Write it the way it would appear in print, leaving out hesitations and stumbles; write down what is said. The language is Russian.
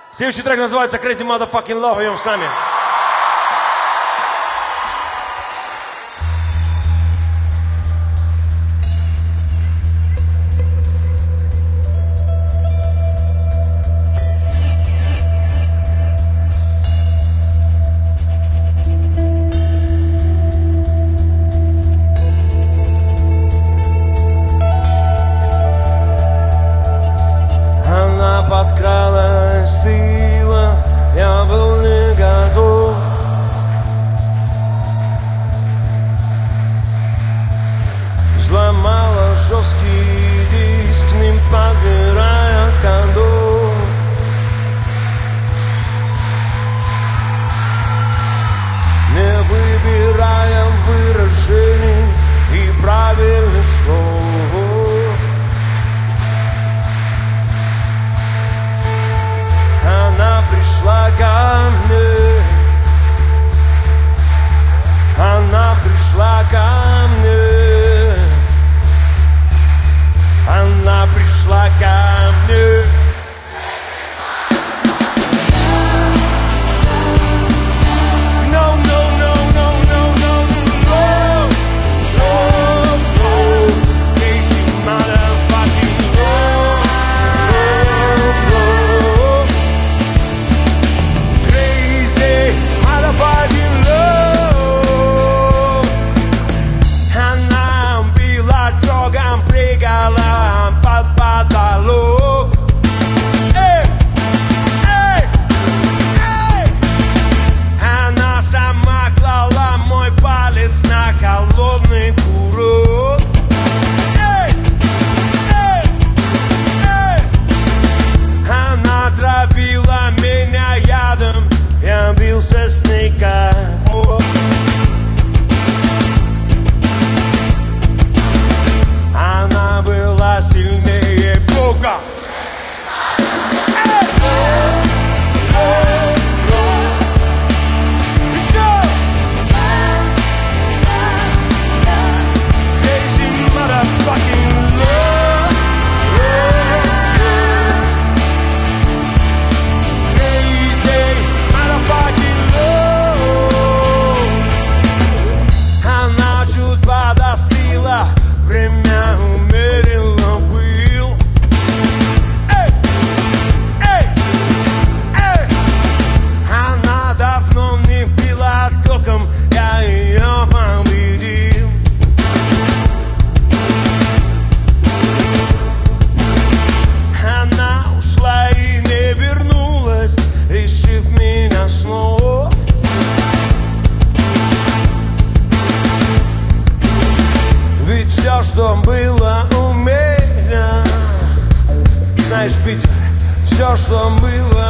Следующий трек называется Crazy Motherfucking Love. Идем с нами. Подкралась с тыла, я был не готов. Взломала жесткий диск, не подбирая кондов. Не выбирая выражений и правильных слов. Она пришла ко мне, она пришла ко мне, она пришла ко мне. No, no, no, no, no, no, no, no, no, crazy motherfucking love, love. Motherfucking love. Она била трогом, прыгала под потолок. Эй, эй, эй. Она сама клала мой палец на холодный курок. Эй, эй, эй. Она травила меня ядом. Я бился с ней как Бог. Она была сильнее Бога. Время умеренно был. Эй, эй, эй. Она давно не била током, я ее победил. Она ушла и не вернулась, решив меня снова. Ведь все, что было у меня, знаешь, Питер, все, что было